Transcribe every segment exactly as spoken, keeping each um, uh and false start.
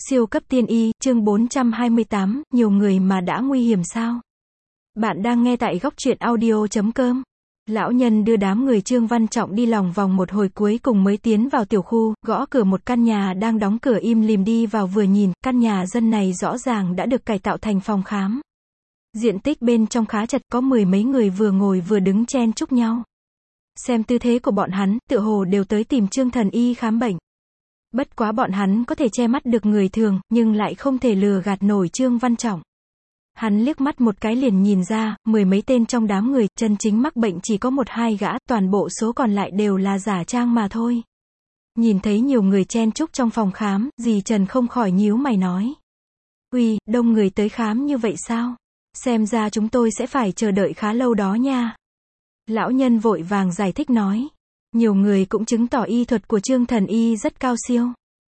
Siêu cấp tiên y, chương bốn trăm hai mươi tám, nhiều người mà đã nguy hiểm sao? Bạn đang nghe tại góc truyện audio chấm com. Lão nhân đưa đám người Trương Văn Trọng đi lòng vòng một hồi cuối cùng mới tiến vào tiểu khu, gõ cửa một căn nhà đang đóng cửa im lìm đi vào vừa nhìn, căn nhà dân này rõ ràng đã được cải tạo thành phòng khám. Diện tích bên trong khá chật, có mười mấy người vừa ngồi vừa đứng chen chúc nhau. Xem tư thế của bọn hắn, tựa hồ đều tới tìm Trương thần y khám bệnh. Bất quá bọn hắn có thể che mắt được người thường, nhưng lại không thể lừa gạt nổi Trương Văn Trọng. Hắn liếc mắt một cái liền nhìn ra, mười mấy tên trong đám người, chân chính mắc bệnh chỉ có một hai gã, toàn bộ số còn lại đều là giả trang mà thôi. Nhìn thấy nhiều người chen chúc trong phòng khám, dì Trần không khỏi nhíu mày nói. Uy, đông người tới khám như vậy sao? Xem ra chúng tôi sẽ phải chờ đợi khá lâu đó nha. Lão nhân vội vàng giải thích nói. Nhiều người cũng chứng tỏ y thuật của Trương thần y rất cao siêu.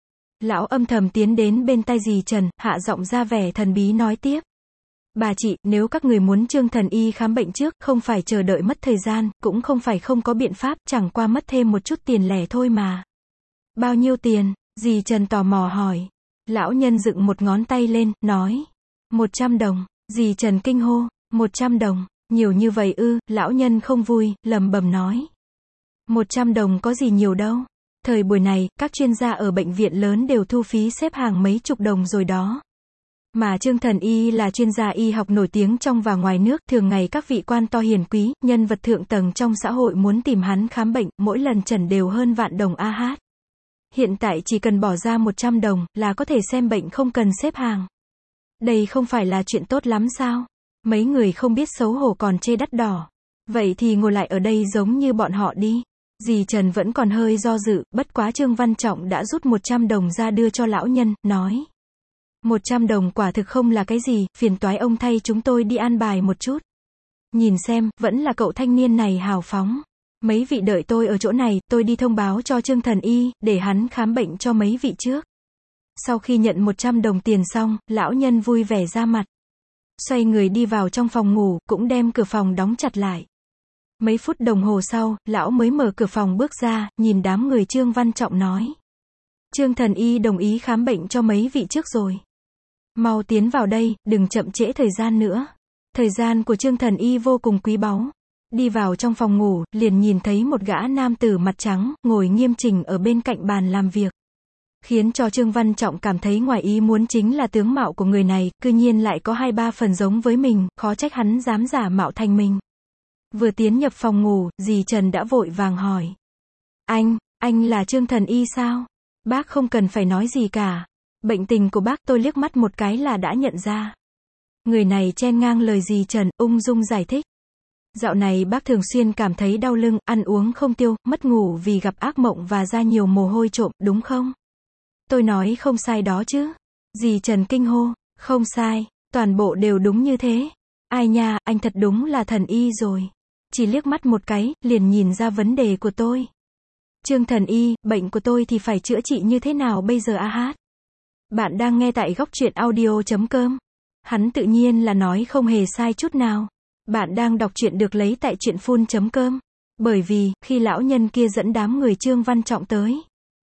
Lão âm thầm tiến đến bên tai dì Trần, hạ giọng ra vẻ thần bí nói tiếp. Bà chị, nếu các người muốn Trương thần y khám bệnh trước, không phải chờ đợi mất thời gian, cũng không phải không có biện pháp, chẳng qua mất thêm một chút tiền lẻ thôi mà. Bao nhiêu tiền? Dì Trần tò mò hỏi. Lão nhân dựng một ngón tay lên, nói. Một trăm đồng. Dì Trần kinh hô. Một trăm đồng. Nhiều như vậy ư? Lão nhân không vui, lẩm bẩm nói. Một trăm đồng có gì nhiều đâu. Thời buổi này, các chuyên gia ở bệnh viện lớn đều thu phí xếp hàng mấy chục đồng rồi đó. Mà Trương thần y là chuyên gia y học nổi tiếng trong và ngoài nước, thường ngày các vị quan to hiền quý, nhân vật thượng tầng trong xã hội muốn tìm hắn khám bệnh, mỗi lần chẩn đều hơn vạn đồng a hát. Hiện tại chỉ cần bỏ ra một trăm đồng, là có thể xem bệnh không cần xếp hàng. Đây không phải là chuyện tốt lắm sao? Mấy người không biết xấu hổ còn chê đắt đỏ. Vậy thì ngồi lại ở đây giống như bọn họ đi. Dì Trần vẫn còn hơi do dự, bất quá Trương Văn Trọng đã rút một trăm đồng ra đưa cho lão nhân, nói. một trăm đồng quả thực không là cái gì, phiền toái ông thay chúng tôi đi an bài một chút. Nhìn xem, vẫn là cậu thanh niên này hào phóng. Mấy vị đợi tôi ở chỗ này, tôi đi thông báo cho Trương thần y, để hắn khám bệnh cho mấy vị trước. Sau khi nhận một trăm đồng tiền xong, lão nhân vui vẻ ra mặt. Xoay người đi vào trong phòng ngủ, cũng đem cửa phòng đóng chặt lại. Mấy phút đồng hồ sau, lão mới mở cửa phòng bước ra, nhìn đám người Trương Văn Trọng nói. Trương thần y đồng ý khám bệnh cho mấy vị trước rồi. Mau tiến vào đây, đừng chậm trễ thời gian nữa. Thời gian của Trương thần y vô cùng quý báu. Đi vào trong phòng ngủ, liền nhìn thấy một gã nam tử mặt trắng, ngồi nghiêm chỉnh ở bên cạnh bàn làm việc. Khiến cho Trương Văn Trọng cảm thấy ngoài ý muốn chính là tướng mạo của người này, cư nhiên lại có hai ba phần giống với mình, khó trách hắn dám giả mạo thành mình. Vừa tiến nhập phòng ngủ, dì Trần đã vội vàng hỏi. Anh, anh là Trương thần y sao? Bác không cần phải nói gì cả. Bệnh tình của bác tôi liếc mắt một cái là đã nhận ra. Người này chen ngang lời dì Trần, ung dung giải thích. Dạo này bác thường xuyên cảm thấy đau lưng, ăn uống không tiêu, mất ngủ vì gặp ác mộng và ra nhiều mồ hôi trộm, đúng không? Tôi nói không sai đó chứ. Dì Trần kinh hô, không sai, toàn bộ đều đúng như thế. Ai nha, anh thật đúng là thần y rồi. Chỉ liếc mắt một cái, liền nhìn ra vấn đề của tôi. Trương thần y, bệnh của tôi thì phải chữa trị như thế nào bây giờ a hát? Bạn đang nghe tại góc truyện audio chấm com. Hắn tự nhiên là nói không hề sai chút nào. Bạn đang đọc truyện được lấy tại truyện full chấm com. Bởi vì, khi lão nhân kia dẫn đám người Trương Văn Trọng tới.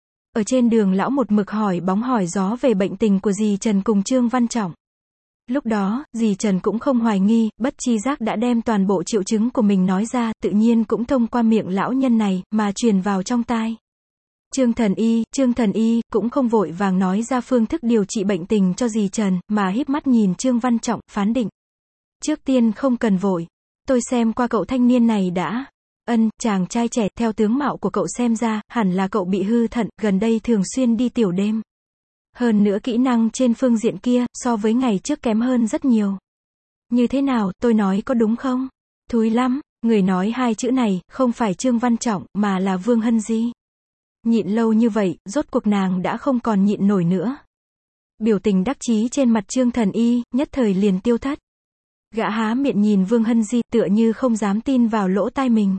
Ở trên đường lão một mực hỏi bóng hỏi gió về bệnh tình của dì Trần cùng Trương Văn Trọng. Lúc đó, dì Trần cũng không hoài nghi, bất chi giác đã đem toàn bộ triệu chứng của mình nói ra, tự nhiên cũng thông qua miệng lão nhân này, mà truyền vào trong tai. Trương thần y, Trương thần y, cũng không vội vàng nói ra phương thức điều trị bệnh tình cho dì Trần, mà híp mắt nhìn Trương Văn Trọng, phán định. Trước tiên không cần vội. Tôi xem qua cậu thanh niên này đã. Ân, chàng trai trẻ, theo tướng mạo của cậu xem ra, hẳn là cậu bị hư thận, gần đây thường xuyên đi tiểu đêm. Hơn nữa kỹ năng trên phương diện kia, so với ngày trước kém hơn rất nhiều. Như thế nào, tôi nói có đúng không? Thúi lắm, người nói hai chữ này, không phải Trương Văn Trọng, mà là Vương Hân Di. Nhịn lâu như vậy, rốt cuộc nàng đã không còn nhịn nổi nữa. Biểu tình đắc chí trên mặt Trương thần y, nhất thời liền tiêu thất. Gã há miệng nhìn Vương Hân Di, tựa như không dám tin vào lỗ tai mình.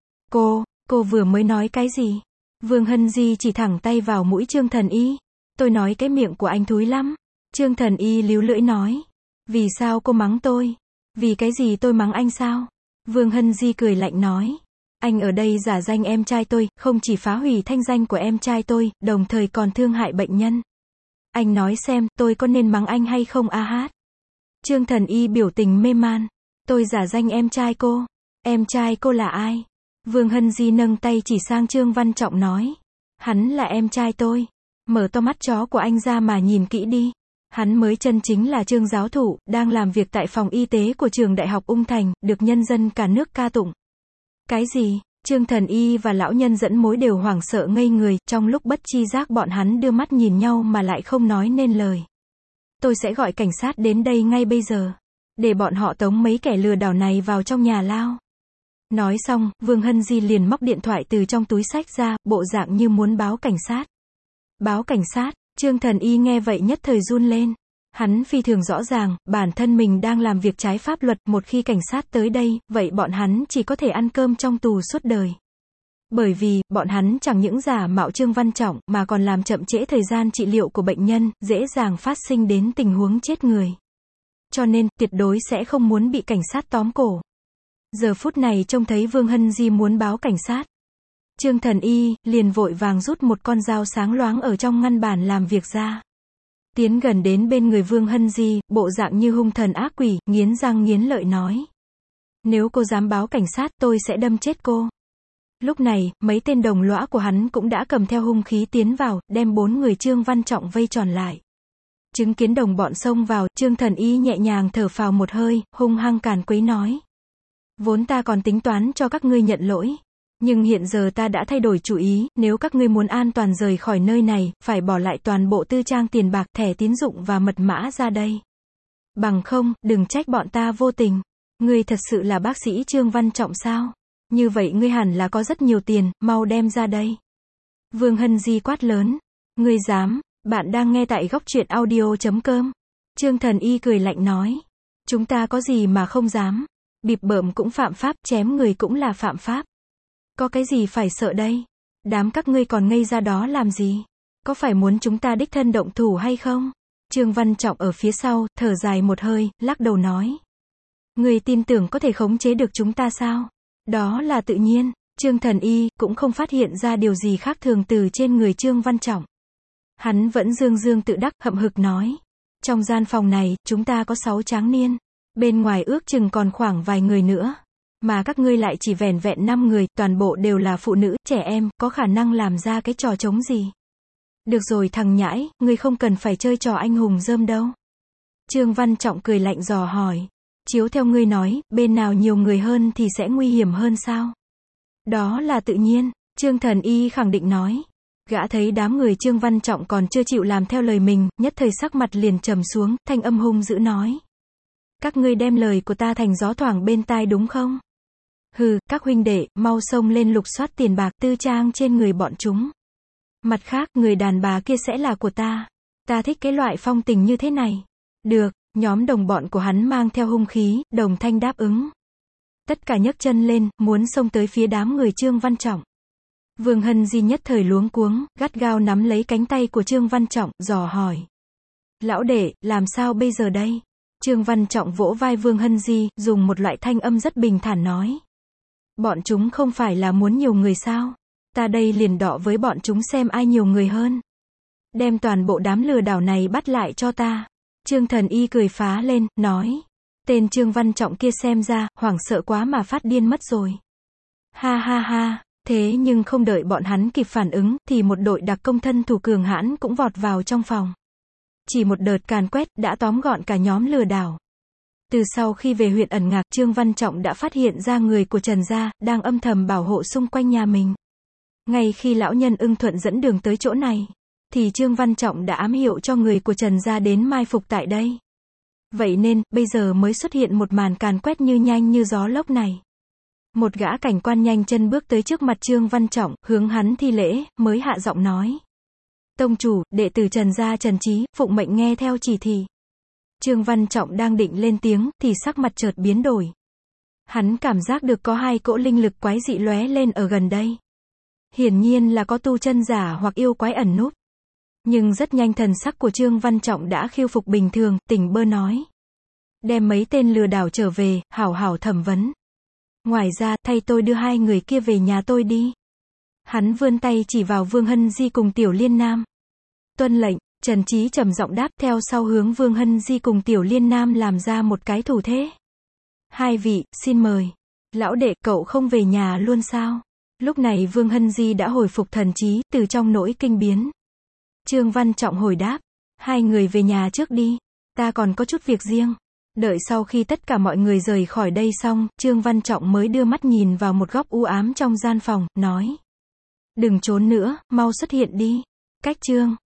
Cô, cô vừa mới nói cái gì? Vương Hân Di chỉ thẳng tay vào mũi Trương thần y. Tôi nói cái miệng của anh thúi lắm. Trương thần y líu lưỡi nói. Vì sao cô mắng tôi? Vì cái gì tôi mắng anh sao? Vương Hân Di cười lạnh nói. Anh ở đây giả danh em trai tôi, không chỉ phá hủy thanh danh của em trai tôi, đồng thời còn thương hại bệnh nhân. Anh nói xem, tôi có nên mắng anh hay không a hát? Trương Thần Y biểu tình mê man. Tôi giả danh em trai cô. Em trai cô là ai? Vương Hân Di nâng tay chỉ sang Trương Văn Trọng nói. Hắn là em trai tôi. Mở to mắt chó của anh ra mà nhìn kỹ đi. Hắn mới chân chính là Trương giáo thụ, đang làm việc tại phòng y tế của trường đại học Ung Thành, được nhân dân cả nước ca tụng. Cái gì? Trương Thần Y và lão nhân dẫn mối đều hoảng sợ ngây người, trong lúc bất chi giác bọn hắn đưa mắt nhìn nhau mà lại không nói nên lời. Tôi sẽ gọi cảnh sát đến đây ngay bây giờ, để bọn họ tống mấy kẻ lừa đảo này vào trong nhà lao. Nói xong, Vương Hân Di liền móc điện thoại từ trong túi xách ra, bộ dạng như muốn báo cảnh sát. Báo cảnh sát? Trương Thần Y nghe vậy nhất thời run lên. Hắn phi thường rõ ràng, bản thân mình đang làm việc trái pháp luật, một khi cảnh sát tới đây, vậy bọn hắn chỉ có thể ăn cơm trong tù suốt đời. Bởi vì, bọn hắn chẳng những giả mạo Trương Văn Trọng, mà còn làm chậm trễ thời gian trị liệu của bệnh nhân, dễ dàng phát sinh đến tình huống chết người. Cho nên, tuyệt đối sẽ không muốn bị cảnh sát tóm cổ. Giờ phút này trông thấy Vương Hân Di muốn báo cảnh sát. Trương Thần Y liền vội vàng rút một con dao sáng loáng ở trong ngăn bàn làm việc ra. Tiến gần đến bên người Vương Hân Di, bộ dạng như hung thần ác quỷ, nghiến răng nghiến lợi nói. Nếu cô dám báo cảnh sát, tôi sẽ đâm chết cô. Lúc này, mấy tên đồng lõa của hắn cũng đã cầm theo hung khí tiến vào, đem bốn người Trương Văn Trọng vây tròn lại. Chứng kiến đồng bọn xông vào, Trương Thần Y nhẹ nhàng thở phào một hơi, hung hăng càn quấy nói. Vốn ta còn tính toán cho các ngươi nhận lỗi. Nhưng hiện giờ ta đã thay đổi chủ ý, nếu các ngươi muốn an toàn rời khỏi nơi này, phải bỏ lại toàn bộ tư trang tiền bạc, thẻ tín dụng và mật mã ra đây. Bằng không, đừng trách bọn ta vô tình. Ngươi thật sự là bác sĩ Trương Văn Trọng sao? Như vậy ngươi hẳn là có rất nhiều tiền, mau đem ra đây. Vương Hân Di quát lớn. Ngươi dám? Bạn đang nghe tại góc truyện audio chấm com. Trương Thần Y cười lạnh nói. Chúng ta có gì mà không dám? Bịp bợm cũng phạm pháp, chém người cũng là phạm pháp. Có cái gì phải sợ đây? Đám các ngươi còn ngây ra đó làm gì? Có phải muốn chúng ta đích thân động thủ hay không? Trương Văn Trọng ở phía sau, thở dài một hơi, lắc đầu nói. Ngươi tin tưởng có thể khống chế được chúng ta sao? Đó là tự nhiên. Trương Thần Y cũng không phát hiện ra điều gì khác thường từ trên người Trương Văn Trọng. Hắn vẫn dương dương tự đắc, hậm hực nói. Trong gian phòng này, chúng ta có sáu tráng niên. Bên ngoài ước chừng còn khoảng vài người nữa. Mà các ngươi lại chỉ vẻn vẹn năm người, toàn bộ đều là phụ nữ, trẻ em, có khả năng làm ra cái trò trống gì. Được rồi thằng nhãi, ngươi không cần phải chơi trò anh hùng rơm đâu. Trương Văn Trọng cười lạnh dò hỏi. Chiếu theo ngươi nói, bên nào nhiều người hơn thì sẽ nguy hiểm hơn sao? Đó là tự nhiên, Trương Thần Y khẳng định nói. Gã thấy đám người Trương Văn Trọng còn chưa chịu làm theo lời mình, nhất thời sắc mặt liền trầm xuống, thanh âm hung dữ nói. Các ngươi đem lời của ta thành gió thoảng bên tai đúng không? Hừ, các huynh đệ, mau xông lên lục soát tiền bạc tư trang trên người bọn chúng. Mặt khác, người đàn bà kia sẽ là của ta. Ta thích cái loại phong tình như thế này. Được, nhóm đồng bọn của hắn mang theo hung khí, đồng thanh đáp ứng. Tất cả nhấc chân lên, muốn xông tới phía đám người Trương Văn Trọng. Vương Hân Di nhất thời luống cuống, gắt gao nắm lấy cánh tay của Trương Văn Trọng, dò hỏi. Lão đệ, làm sao bây giờ đây? Trương Văn Trọng vỗ vai Vương Hân Di, dùng một loại thanh âm rất bình thản nói. Bọn chúng không phải là muốn nhiều người sao? Ta đây liền đọ với bọn chúng xem ai nhiều người hơn. Đem toàn bộ đám lừa đảo này bắt lại cho ta. Trương Thần Y cười phá lên, nói. Tên Trương Văn Trọng kia xem ra, hoảng sợ quá mà phát điên mất rồi. Ha ha ha, thế nhưng không đợi bọn hắn kịp phản ứng, thì một đội đặc công thân thủ cường hãn cũng vọt vào trong phòng. Chỉ một đợt càn quét, đã tóm gọn cả nhóm lừa đảo. Từ sau khi về huyện ẩn ngạc, Trương Văn Trọng đã phát hiện ra người của Trần gia, đang âm thầm bảo hộ xung quanh nhà mình. Ngay khi lão nhân ưng thuận dẫn đường tới chỗ này, thì Trương Văn Trọng đã ám hiệu cho người của Trần gia đến mai phục tại đây. Vậy nên, bây giờ mới xuất hiện một màn càn quét như nhanh như gió lốc này. Một gã cảnh quan nhanh chân bước tới trước mặt Trương Văn Trọng, hướng hắn thi lễ, mới hạ giọng nói. Tông chủ, đệ tử Trần gia Trần Chí, phụng mệnh nghe theo chỉ thị. Trương Văn Trọng đang định lên tiếng, thì sắc mặt chợt biến đổi. Hắn cảm giác được có hai cỗ linh lực quái dị lóe lên ở gần đây. Hiển nhiên là có tu chân giả hoặc yêu quái ẩn núp. Nhưng rất nhanh thần sắc của Trương Văn Trọng đã khôi phục bình thường, tỉnh bơ nói. Đem mấy tên lừa đảo trở về, hảo hảo thẩm vấn. Ngoài ra, thay tôi đưa hai người kia về nhà tôi đi. Hắn vươn tay chỉ vào Vương Hân Di cùng Tiểu Liên Nam. Tuân lệnh, Trần Chí trầm giọng đáp, theo sau hướng Vương Hân Di cùng Tiểu Liên Nam làm ra một cái thủ thế. Hai vị, xin mời. Lão đệ, cậu không về nhà luôn sao? Lúc này Vương Hân Di đã hồi phục thần trí, từ trong nỗi kinh biến. Trương Văn Trọng hồi đáp, hai người về nhà trước đi, ta còn có chút việc riêng. Đợi sau khi tất cả mọi người rời khỏi đây xong, Trương Văn Trọng mới đưa mắt nhìn vào một góc u ám trong gian phòng, nói. Đừng trốn nữa, mau xuất hiện đi. Cách Trương